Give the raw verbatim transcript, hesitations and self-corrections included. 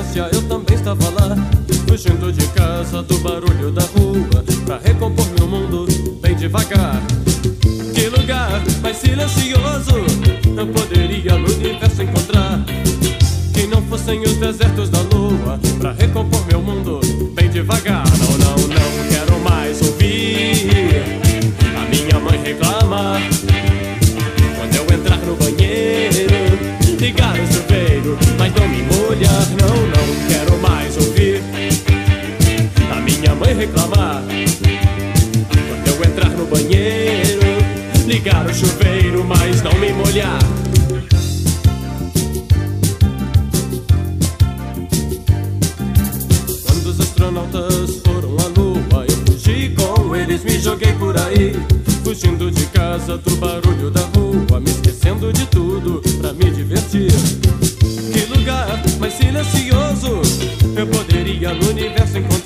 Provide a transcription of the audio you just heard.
adolescência eu também estava lá, fugindo de casa do barulho da rua, pra recompor meu mundo bem devagar. Que lugar mais silencioso eu poderia no universo encontrar, que não fossem os desertos da lua, pra recompor meu mundo bem devagar. Não, não, não quero mais ouvir a minha mãe reclamar quando eu entrar no banheiro, ligar o chuveiro, mas não me molhar. Não, não quero mais ouvir a minha mãe reclamar quando eu entrar no banheiro, ligar o chuveiro, mas não me molhar. Quando os astronautas foram à lua, eu fugi com eles, me joguei por aí, fugindo de casa do barulho da rua, me esquecendo de tudo pra me divertir. Que lugar mais silencioso eu poderia no universo encontrar,